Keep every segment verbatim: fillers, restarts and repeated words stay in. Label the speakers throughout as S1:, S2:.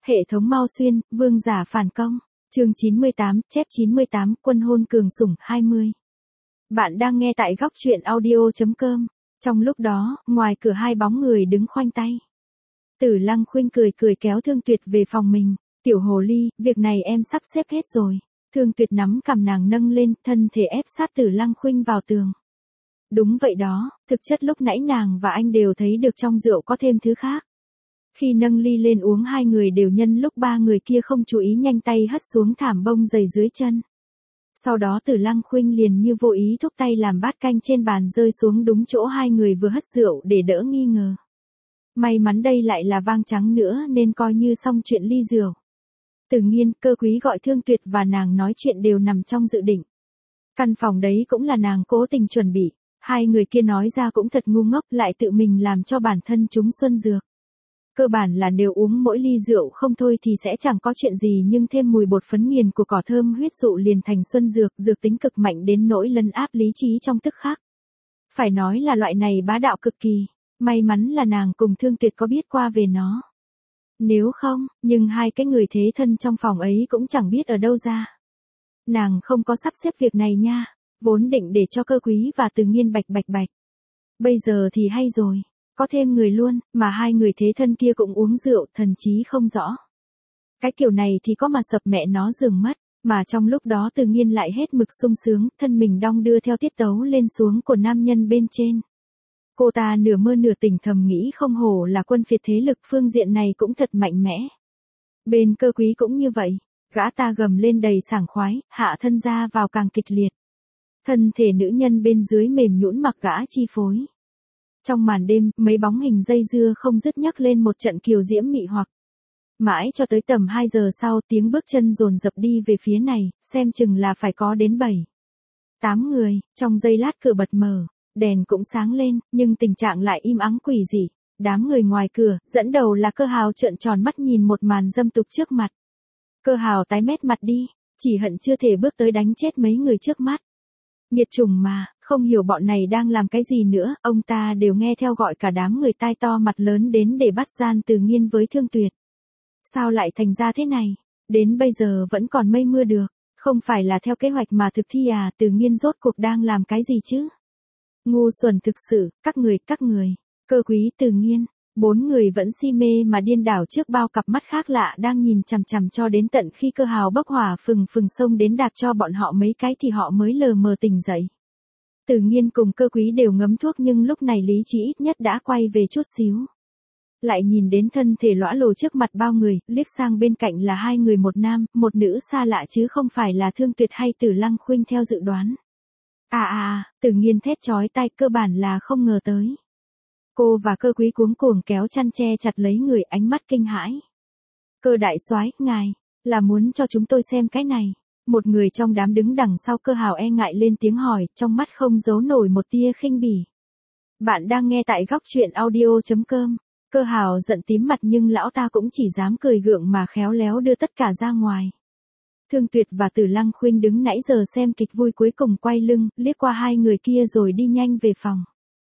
S1: Hệ thống Mao Xuyên, vương giả phản công. Chương chín mươi tám, chép chín mươi tám, quân hôn cường sủng hai mươi. Bạn đang nghe tại góc truyện audio chấm com. Trong lúc đó, ngoài cửa hai bóng người đứng khoanh tay. Tử Lăng Khuynh cười cười kéo Thương Tuyệt về phòng mình. Tiểu hồ ly, việc này em sắp xếp hết rồi. Thương Tuyệt nắm cằm nàng nâng lên, thân thể ép sát Tử Lăng Khuynh vào tường. Đúng vậy đó, thực chất lúc nãy nàng và anh đều thấy được trong rượu có thêm thứ khác. Khi nâng ly lên uống hai người đều nhân lúc ba người kia không chú ý nhanh tay hất xuống thảm bông dày dưới chân. Sau đó Tử Lăng Khuynh liền như vô ý thúc tay làm bát canh trên bàn rơi xuống đúng chỗ hai người vừa hất rượu để đỡ nghi ngờ. May mắn đây lại là vang trắng nữa nên coi như xong chuyện ly rượu. Từ Nghiên, Cơ Quý gọi Thương Tuyệt và nàng nói chuyện đều nằm trong dự định. Căn phòng đấy cũng là nàng cố tình chuẩn bị, hai người kia nói ra cũng thật ngu ngốc lại tự mình làm cho bản thân chúng xuân dược. Cơ bản là nếu uống mỗi ly rượu không thôi thì sẽ chẳng có chuyện gì nhưng thêm mùi bột phấn nghiền của cỏ thơm huyết dụ liền thành xuân dược, dược tính cực mạnh đến nỗi lấn áp lý trí trong tức khắc. Phải nói là loại này bá đạo cực kỳ, may mắn là nàng cùng Thương Tuyệt có biết qua về nó. Nếu không, nhưng hai cái người thế thân trong phòng ấy cũng chẳng biết ở đâu ra. Nàng không có sắp xếp việc này nha, vốn định để cho Cơ Quý và Từ Nghiên bạch bạch bạch. Bây giờ thì hay rồi. Có thêm người luôn, mà hai người thế thân kia cũng uống rượu, thần trí không rõ. Cái kiểu này thì có mà sập mẹ nó giường mất, mà trong lúc đó Từ Nghiên lại hết mực sung sướng, thân mình đong đưa theo tiết tấu lên xuống của nam nhân bên trên. Cô ta nửa mơ nửa tỉnh thầm nghĩ không hổ là quân phiệt thế lực phương diện này cũng thật mạnh mẽ. Bên Cơ Quý cũng như vậy, gã ta gầm lên đầy sảng khoái, hạ thân ra vào càng kịch liệt. Thân thể nữ nhân bên dưới mềm nhũn mặc gã chi phối. Trong màn đêm, mấy bóng hình dây dưa không dứt nhắc lên một trận kiều diễm mị hoặc. Mãi cho tới tầm hai giờ sau tiếng bước chân dồn dập đi về phía này, xem chừng là phải có đến bảy. Tám người, trong giây lát cửa bật mở, đèn cũng sáng lên, nhưng tình trạng lại im ắng quỷ dị. Đám người ngoài cửa, dẫn đầu là Cơ Hào trợn tròn mắt nhìn một màn dâm tục trước mặt. Cơ Hào tái mét mặt đi, chỉ hận chưa thể bước tới đánh chết mấy người trước mắt. Nghiệt chủng mà, không hiểu bọn này đang làm cái gì nữa, ông ta đều nghe theo gọi cả đám người tai to mặt lớn đến để bắt gian Từ Nghiên với Thương Tuyệt. Sao lại thành ra thế này? Đến bây giờ vẫn còn mây mưa được, không phải là theo kế hoạch mà thực thi à? Từ Nghiên rốt cuộc đang làm cái gì chứ? Ngu xuẩn thực sự, các người, các người, Cơ Quý, Từ Nghiên, bốn người vẫn si mê mà điên đảo trước bao cặp mắt khác lạ đang nhìn chằm chằm cho đến tận khi Cơ Hào bốc hỏa phừng phừng xông đến đạp cho bọn họ mấy cái thì họ mới lờ mờ tỉnh dậy. Từ Nghiên cùng Cơ Quý đều ngấm thuốc nhưng lúc này lý trí ít nhất đã quay về chút xíu. Lại nhìn đến thân thể lõa lồ trước mặt bao người, liếc sang bên cạnh là hai người một nam, một nữ xa lạ chứ không phải là Thương Tuyệt hay Tử Lăng Khuynh theo dự đoán. À à, Từ Nghiên thét chói tai, cơ bản là không ngờ tới. Cô và Cơ Quý cuống cuồng kéo chăn che chặt lấy người, ánh mắt kinh hãi. Cơ đại soái, ngài, là muốn cho chúng tôi xem cái này. Một người trong đám đứng đằng sau Cơ Hào e ngại lên tiếng hỏi, trong mắt không giấu nổi một tia khinh bỉ. Bạn đang nghe tại góc truyện audio chấm com. Cơ Hào giận tím mặt nhưng lão ta cũng chỉ dám cười gượng mà khéo léo đưa tất cả ra ngoài. Thương Tuyệt và Tử Lăng Khuynh đứng nãy giờ xem kịch vui cuối cùng quay lưng, liếc qua hai người kia rồi đi nhanh về phòng.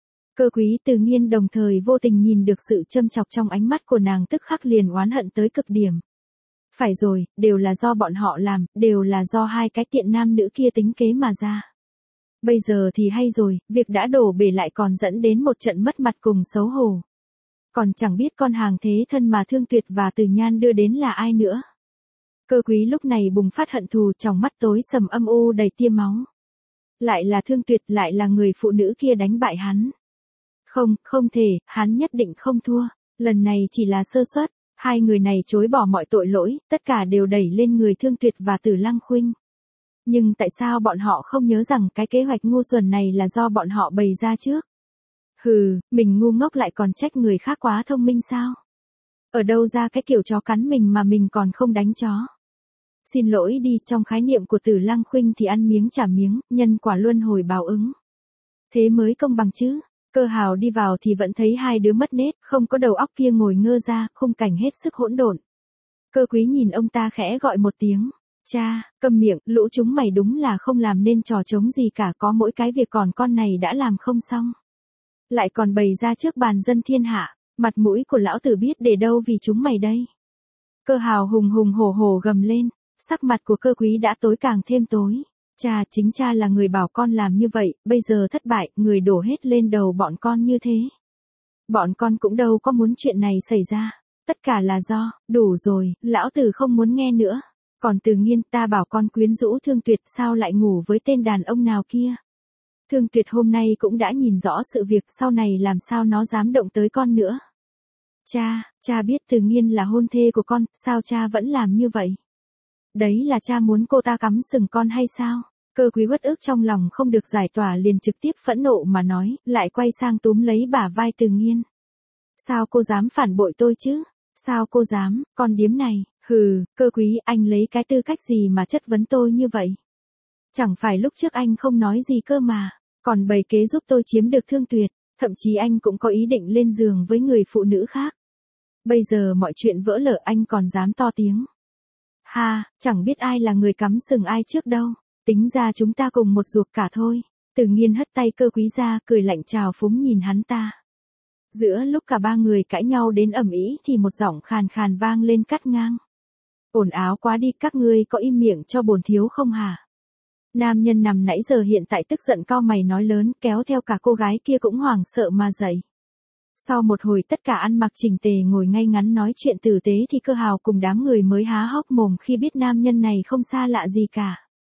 S1: Cơ Quý, Từ Nghiên đồng thời vô tình nhìn được sự châm chọc trong ánh mắt của nàng tức khắc liền oán hận tới cực điểm. Phải rồi, đều là do bọn họ làm, đều là do hai cái tiện nam nữ kia tính kế mà ra. Bây giờ thì hay rồi, việc đã đổ bể lại còn dẫn đến một trận mất mặt cùng xấu hổ. Còn chẳng biết con hàng thế thân mà Thương Tuyệt và Từ Nhan đưa đến là ai nữa. Cơ Quý lúc này bùng phát hận thù, trong mắt tối sầm âm u đầy tia máu. Lại là Thương Tuyệt, lại là người phụ nữ kia đánh bại hắn. Không, không thể, hắn nhất định không thua, lần này chỉ là sơ suất. Hai người này chối bỏ mọi tội lỗi, tất cả đều đẩy lên người Thương Tuyệt và Tử Lăng Khuynh. Nhưng tại sao bọn họ không nhớ rằng cái kế hoạch ngu xuẩn này là do bọn họ bày ra trước? Hừ, mình ngu ngốc lại còn trách người khác quá thông minh sao? Ở đâu ra cái kiểu chó cắn mình mà mình còn không đánh chó? Xin lỗi đi, trong khái niệm của Tử Lăng Khuynh thì ăn miếng trả miếng, nhân quả luân hồi báo ứng. Thế mới công bằng chứ. Cơ Hào đi vào thì vẫn thấy hai đứa mất nết, không có đầu óc kia ngồi ngơ ra, khung cảnh hết sức hỗn độn. Cơ Quý nhìn ông ta khẽ gọi một tiếng. Cha, câm miệng, lũ chúng mày đúng là không làm nên trò trống gì cả, có mỗi cái việc còn con này đã làm không xong. Lại còn bày ra trước bàn dân thiên hạ, mặt mũi của lão tử biết để đâu vì chúng mày đây. Cơ Hào hùng hùng hổ hổ gầm lên, sắc mặt của Cơ Quý đã tối càng thêm tối. Cha, chính cha là người bảo con làm như vậy, bây giờ thất bại, người đổ hết lên đầu bọn con như thế. Bọn con cũng đâu có muốn chuyện này xảy ra. Tất cả là do, đủ rồi, lão tử không muốn nghe nữa. Còn Từ Nghiên, ta bảo con quyến rũ Thương Tuyệt, sao lại ngủ với tên đàn ông nào kia. Thương Tuyệt hôm nay cũng đã nhìn rõ sự việc, sau này làm sao nó dám động tới con nữa. Cha, cha biết Từ Nghiên là hôn thê của con, sao cha vẫn làm như vậy? Đấy là cha muốn cô ta cắm sừng con hay sao? Cơ Quý uất ức trong lòng không được giải tỏa liền trực tiếp phẫn nộ mà nói, lại quay sang túm lấy bả vai Từ Nghiên. Sao cô dám phản bội tôi chứ? Sao cô dám, con điếm này, hừ, Cơ Quý, anh lấy cái tư cách gì mà chất vấn tôi như vậy? Chẳng phải lúc trước anh không nói gì cơ mà, còn bày kế giúp tôi chiếm được Thương Tuyệt, thậm chí anh cũng có ý định lên giường với người phụ nữ khác. Bây giờ mọi chuyện vỡ lở anh còn dám to tiếng. Ha, chẳng biết ai là người cắm sừng ai trước đâu, tính ra chúng ta cùng một ruột cả thôi. Từ Nghiên hất tay Cơ Quý ra, cười lạnh trào phúng nhìn hắn ta. Giữa lúc cả ba người cãi nhau đến ầm ĩ thì một giọng khàn khàn vang lên cắt ngang. Ồn áo quá đi, các ngươi có im miệng cho bổn thiếu không hả? Nam nhân nằm nãy giờ hiện tại tức giận cau mày nói lớn, kéo theo cả cô gái kia cũng hoảng sợ mà dậy. Sau một hồi tất cả ăn mặc chỉnh tề ngồi ngay ngắn nói chuyện tử tế thì Cơ Hào cùng đám người mới há hốc mồm khi biết nam nhân này không xa lạ gì cả.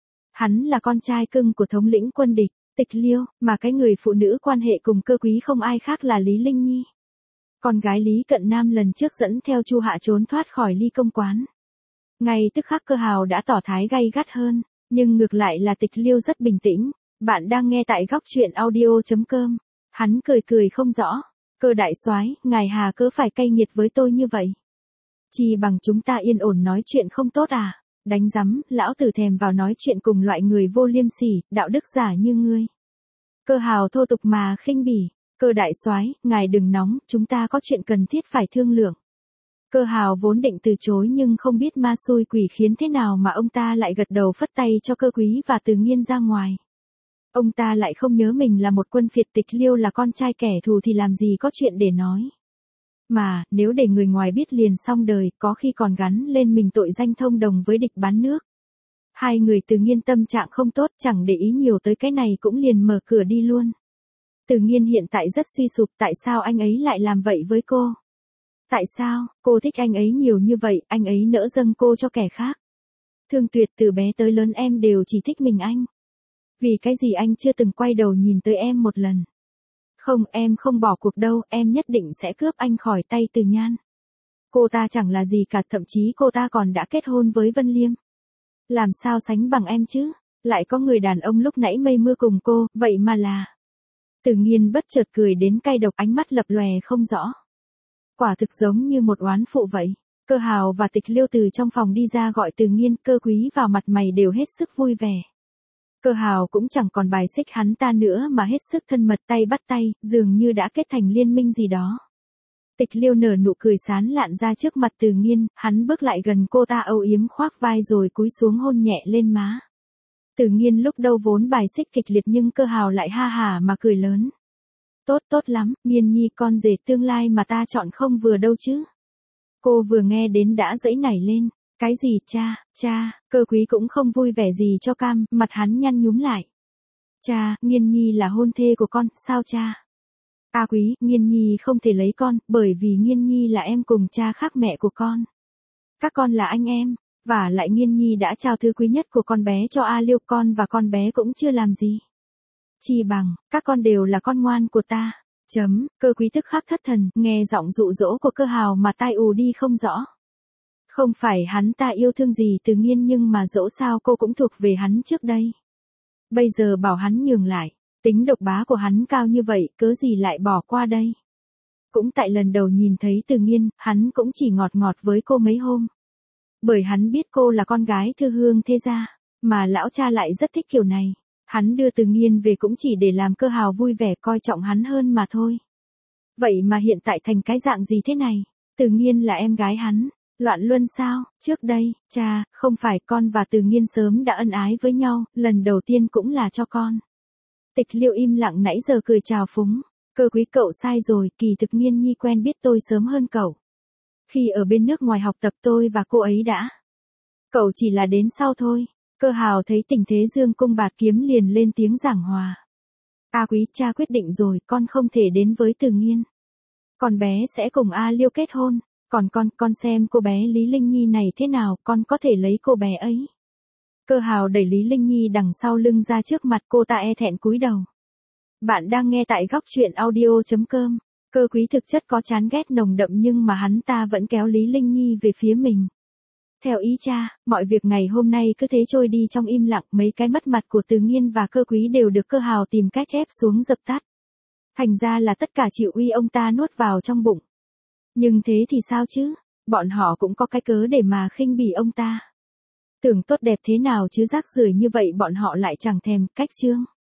S1: Hắn là con trai cưng của thống lĩnh quân địch, Tịch Liêu, mà cái người phụ nữ quan hệ cùng Cơ Quý không ai khác là Lý Linh Nhi. Con gái Lý Cận Nam lần trước dẫn theo Chu Hạ trốn thoát khỏi Ly công quán. Ngay tức khắc Cơ Hào đã tỏ thái gay gắt hơn, nhưng ngược lại là Tịch Liêu rất bình tĩnh. Bạn đang nghe tại góc truyện audio chấm com. Hắn cười cười không rõ. Cơ đại soái, ngài hà cớ phải cay nghiệt với tôi như vậy? Chỉ bằng chúng ta yên ổn nói chuyện không tốt à? Đánh rắm, lão tử thèm vào nói chuyện cùng loại người vô liêm sỉ, đạo đức giả như ngươi. Cơ Hào thô tục mà khinh bỉ. Cơ đại soái, ngài đừng nóng, chúng ta có chuyện cần thiết phải thương lượng. Cơ Hào vốn định từ chối nhưng không biết ma xui quỷ khiến thế nào mà ông ta lại gật đầu phất tay cho Cơ Quý và Từ Nghiên ra ngoài. Ông ta lại không nhớ mình là một quân phiệt, Tịch Liêu là con trai kẻ thù thì làm gì có chuyện để nói. Mà, nếu để người ngoài biết liền xong đời, có khi còn gắn lên mình tội danh thông đồng với địch bán nước. Hai người Từ Nghiên tâm trạng không tốt, chẳng để ý nhiều tới cái này cũng liền mở cửa đi luôn. Từ Nghiên hiện tại rất suy sụp, tại sao anh ấy lại làm vậy với cô? Tại sao, cô thích anh ấy nhiều như vậy, anh ấy nỡ dâng cô cho kẻ khác? Thương Tuyệt, từ bé tới lớn em đều chỉ thích mình anh. Vì cái gì anh chưa từng quay đầu nhìn tới em một lần? Không, em không bỏ cuộc đâu, em nhất định sẽ cướp anh khỏi tay Từ Nhan. Cô ta chẳng là gì cả, thậm chí cô ta còn đã kết hôn với Vân Liêm. Làm sao sánh bằng em chứ? Lại có người đàn ông lúc nãy mây mưa cùng cô, vậy mà là... Từ Nghiên bất chợt cười đến cay độc, ánh mắt lập lòe không rõ. Quả thực giống như một oán phụ vậy. Cơ Hào và Tịch Liêu từ trong phòng đi ra gọi Từ Nghiên, Cơ Quý vào mặt mày đều hết sức vui vẻ. Cơ Hào cũng chẳng còn bài xích hắn ta nữa mà hết sức thân mật, tay bắt tay, dường như đã kết thành liên minh gì đó. Tịch Liêu nở nụ cười sán lạn ra trước mặt Từ Nghiên, hắn bước lại gần cô ta âu yếm khoác vai rồi cúi xuống hôn nhẹ lên má. Từ Nghiên lúc đầu vốn bài xích kịch liệt nhưng Cơ Hào lại ha hả mà cười lớn. Tốt tốt lắm, Nghiên nhi con rể tương lai mà ta chọn không vừa đâu chứ. Cô vừa nghe đến đã giãy nảy lên. Cái gì cha, cha, Cơ Quý cũng không vui vẻ gì cho cam, mặt hắn nhăn nhúm lại. Cha, Nghiên nhi là hôn thê của con, sao cha? A Quý, Nghiên nhi không thể lấy con, bởi vì Nghiên nhi là em cùng cha khác mẹ của con. Các con là anh em, và lại Nghiên nhi đã trao thứ quý nhất của con bé cho A Liêu, con và con bé cũng chưa làm gì. Chỉ bằng, các con đều là con ngoan của ta. Chấm, Cơ Quý tức khắc thất thần, nghe giọng dụ dỗ của Cơ Hào mà tai ù đi không rõ. Không phải hắn ta yêu thương gì Từ Nghiên nhưng mà dẫu sao cô cũng thuộc về hắn trước đây. Bây giờ bảo hắn nhường lại, tính độc bá của hắn cao như vậy, cớ gì lại bỏ qua đây. Cũng tại lần đầu nhìn thấy Từ Nghiên, hắn cũng chỉ ngọt ngọt với cô mấy hôm. Bởi hắn biết cô là con gái thư hương thế gia, mà lão cha lại rất thích kiểu này. Hắn đưa Từ Nghiên về cũng chỉ để làm Cơ Hào vui vẻ coi trọng hắn hơn mà thôi. Vậy mà hiện tại thành cái dạng gì thế này? Từ Nghiên là em gái hắn. Loạn luân sao? Trước đây, cha, không phải con và Từ Nghiên sớm đã ân ái với nhau, lần đầu tiên cũng là cho con. Tịch Liêu im lặng nãy giờ cười chào phúng. Cơ Quý cậu sai rồi, kỳ thực Nghiên nhi quen biết tôi sớm hơn cậu. Khi ở bên nước ngoài học tập tôi và cô ấy đã. Cậu chỉ là đến sau thôi. Cơ hào thấy tình thế dương cung bạt kiếm liền lên tiếng giảng hòa. A Quý, cha quyết định rồi, con không thể đến với Từ Nghiên. Con bé sẽ cùng A Liêu kết hôn. Còn con, con xem cô bé Lý Linh Nhi này thế nào, con có thể lấy cô bé ấy. Cơ hào đẩy Lý Linh Nhi đằng sau lưng ra trước mặt cô ta e thẹn cúi đầu. Bạn đang nghe tại góc truyện audio.com. Cơ Quý thực chất có chán ghét nồng đậm nhưng mà hắn ta vẫn kéo Lý Linh Nhi về phía mình. Theo ý cha, mọi việc ngày hôm nay cứ thế trôi đi trong im lặng, mấy cái mất mặt của Từ Nghiên và Cơ Quý đều được Cơ hào tìm cách ép xuống dập tắt. Thành ra là tất cả chịu uy ông ta nuốt vào trong bụng. Nhưng thế thì sao chứ, bọn họ cũng có cái cớ để mà khinh bỉ ông ta. Tưởng tốt đẹp thế nào chứ rác rưởi như vậy bọn họ lại chẳng thèm. Cách chương